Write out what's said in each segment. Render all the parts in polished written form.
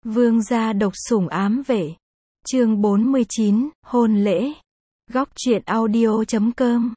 Vương gia độc sủng ám vệ. Chương 49, hôn lễ. Góc truyện audio.com.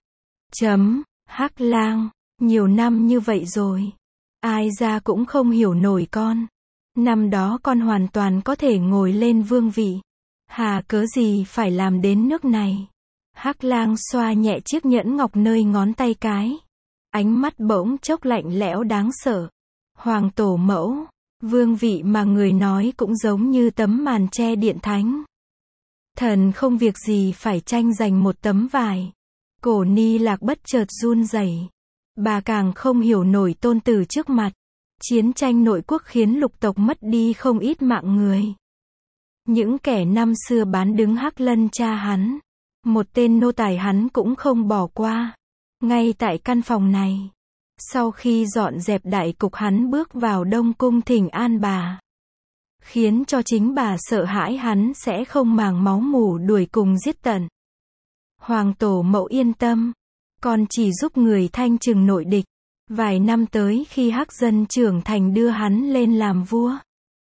Hắc Lang, nhiều năm như vậy rồi. Ai ra cũng không hiểu nổi con. Năm đó con hoàn toàn có thể ngồi lên vương vị. Hà cớ gì phải làm đến nước này. Hắc Lang xoa nhẹ chiếc nhẫn ngọc nơi ngón tay cái. Ánh mắt bỗng chốc lạnh lẽo đáng sợ. Hoàng tổ mẫu, vương vị mà người nói cũng giống như tấm màn che điện thánh. Thần không việc gì phải tranh giành một tấm vải. Cổ Ni Lạc bất chợt run rẩy. Bà càng không hiểu nổi tôn tử trước mặt. Chiến tranh nội quốc khiến lục tộc mất đi không ít mạng người. Những kẻ năm xưa bán đứng Hắc Lân cha hắn. Một tên nô tài hắn cũng không bỏ qua. Ngay tại căn phòng này. Sau khi dọn dẹp đại cục hắn bước vào Đông Cung thỉnh an bà. Khiến cho chính bà sợ hãi hắn sẽ không màng máu mủ đuổi cùng giết tận. Hoàng tổ mẫu yên tâm. Con chỉ giúp người thanh trừng nội địch. Vài năm tới khi Hắc dân trưởng thành đưa hắn lên làm vua.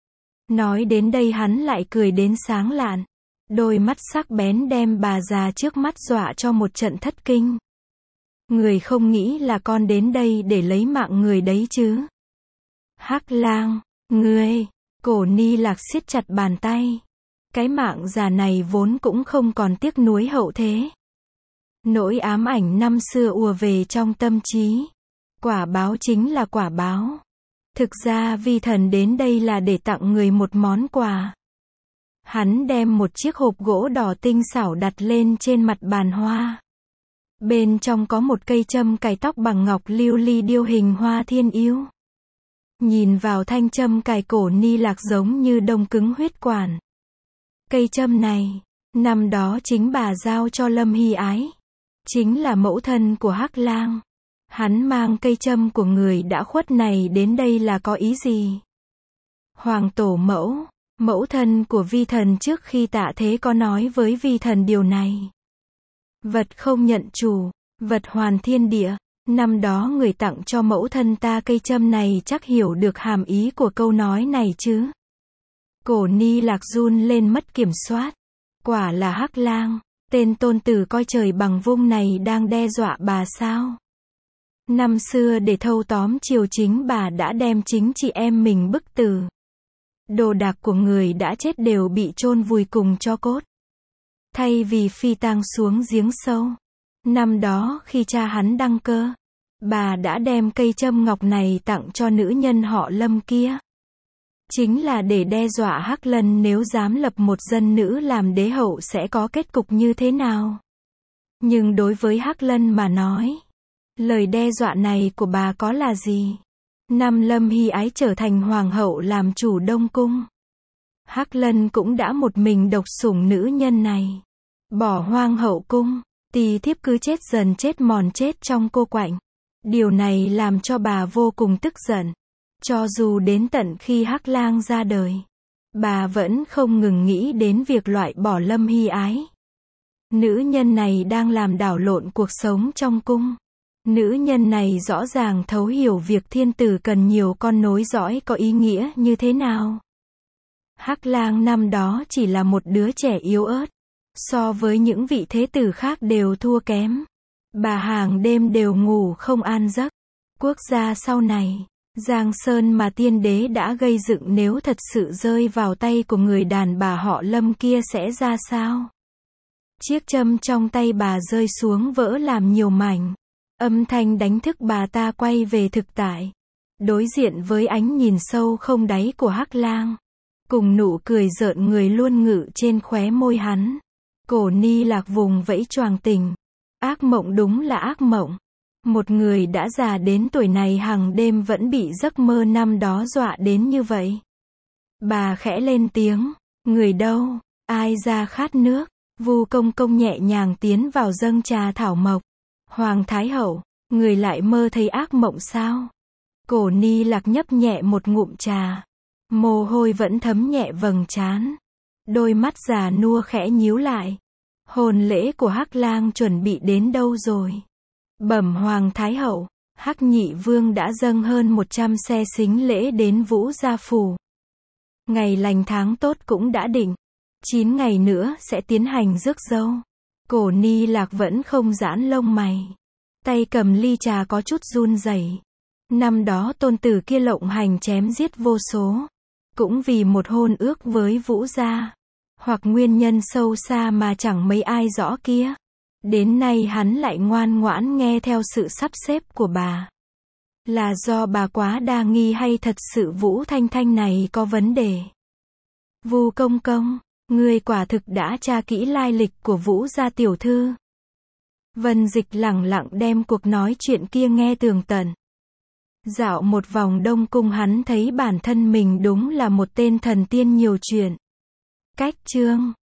Nói đến đây hắn lại cười đến sáng lạn. Đôi mắt sắc bén đem bà già trước mắt dọa cho một trận thất kinh. Người không nghĩ là con đến đây để lấy mạng người đấy chứ. Hắc Lang, ngươi, Cổ Ni Lạc siết chặt bàn tay. Cái mạng già này vốn cũng không còn tiếc nuối hậu thế. Nỗi ám ảnh năm xưa ùa về trong tâm trí. Quả báo chính là quả báo. Thực ra vi thần đến đây là để tặng người một món quà. Hắn đem một chiếc hộp gỗ đỏ tinh xảo đặt lên trên mặt bàn hoa. Bên trong có một cây châm cài tóc bằng ngọc lưu ly điêu hình hoa thiên yêu. Nhìn vào thanh châm cài Cổ Ni Lạc giống như đông cứng huyết quản. Cây châm này, năm đó chính bà giao cho Lâm Hy Ái. Chính là mẫu thân của Hắc Lang. Hắn mang cây châm của người đã khuất này đến đây là có ý gì? Hoàng tổ mẫu, mẫu thân của vi thần trước khi tạ thế có nói với vi thần điều này. Vật không nhận chủ, vật hoàn thiên địa. Năm đó người tặng cho mẫu thân ta cây châm này chắc hiểu được hàm ý của câu nói này chứ. Cổ Ni Lạc run lên mất kiểm soát. Quả là Hắc Lang, tên tôn tử coi trời bằng vung này đang đe dọa bà sao? Năm xưa để thâu tóm triều chính bà đã đem chính chị em mình bức tử. Đồ đạc của người đã chết đều bị chôn vùi cùng tro cốt. Thay vì phi tang xuống giếng sâu. Năm đó khi cha hắn đăng cơ, bà đã đem cây châm ngọc này tặng cho nữ nhân họ Lâm kia. Chính là để đe dọa Hắc Lân nếu dám lập một dân nữ làm đế hậu sẽ có kết cục như thế nào. Nhưng đối với Hắc Lân mà nói, lời đe dọa này của bà có là gì? Năm Lâm Hy Ái trở thành hoàng hậu làm chủ Đông Cung. Hắc Lân cũng đã một mình độc sủng nữ nhân này. Bỏ hoang hậu cung, tỳ thiếp cứ chết dần chết mòn chết trong cô quạnh. Điều này làm cho bà vô cùng tức giận. Cho dù đến tận khi Hắc Lang ra đời, bà vẫn không ngừng nghĩ đến việc loại bỏ Lâm Hy Ái. Nữ nhân này đang làm đảo lộn cuộc sống trong cung. Nữ nhân này rõ ràng thấu hiểu việc thiên tử cần nhiều con nối dõi có ý nghĩa như thế nào. Hắc Lang năm đó chỉ là một đứa trẻ yếu ớt. So với những vị thế tử khác đều thua kém. Bà hàng đêm đều ngủ không an giấc. Quốc gia sau này, Giang Sơn mà tiên đế đã gây dựng nếu thật sự rơi vào tay của người đàn bà họ Lâm kia sẽ ra sao? Chiếc châm trong tay bà rơi xuống vỡ làm nhiều mảnh. Âm thanh đánh thức bà ta quay về thực tại. Đối diện với ánh nhìn sâu không đáy của Hắc Lang. Cùng nụ cười rợn người luôn ngự trên khóe môi hắn. Cổ Ni Lạc vùng vẫy choàng tỉnh. Ác mộng đúng là ác mộng. Một người đã già đến tuổi này hàng đêm vẫn bị giấc mơ năm đó dọa đến như vậy. Bà khẽ lên tiếng. Người đâu? Ai ra khát nước? Vu Công Công nhẹ nhàng tiến vào dâng trà thảo mộc. Hoàng Thái Hậu, người lại mơ thấy ác mộng sao? Cổ Ni Lạc nhấp nhẹ một ngụm trà. Mồ hôi vẫn thấm nhẹ vầng trán. Đôi mắt già nua khẽ nhíu lại. Hôn lễ của Hắc Lang chuẩn bị đến đâu rồi? Bẩm Hoàng Thái Hậu, Hắc Nhị Vương đã dâng hơn 100 xe sính lễ đến Vũ Gia Phủ. Ngày lành tháng tốt cũng đã định. 9 ngày nữa sẽ tiến hành rước dâu. Cổ Ni Lạc vẫn không giãn lông mày. Tay cầm ly trà có chút run rẩy. Năm đó tôn tử kia lộng hành chém giết vô số. Cũng vì một hôn ước với Vũ gia. Hoặc nguyên nhân sâu xa mà chẳng mấy ai rõ kia. Đến nay hắn lại ngoan ngoãn nghe theo sự sắp xếp của bà. Là do bà quá đa nghi hay thật sự Vũ Thanh Thanh này có vấn đề? Vu công công, ngươi quả thực đã tra kỹ lai lịch của Vũ gia tiểu thư. Vân Dịch lẳng lặng đem cuộc nói chuyện kia nghe tường tận. Dạo một vòng Đông Cung hắn thấy bản thân mình đúng là một tên thần tiên nhiều chuyện. Cách chương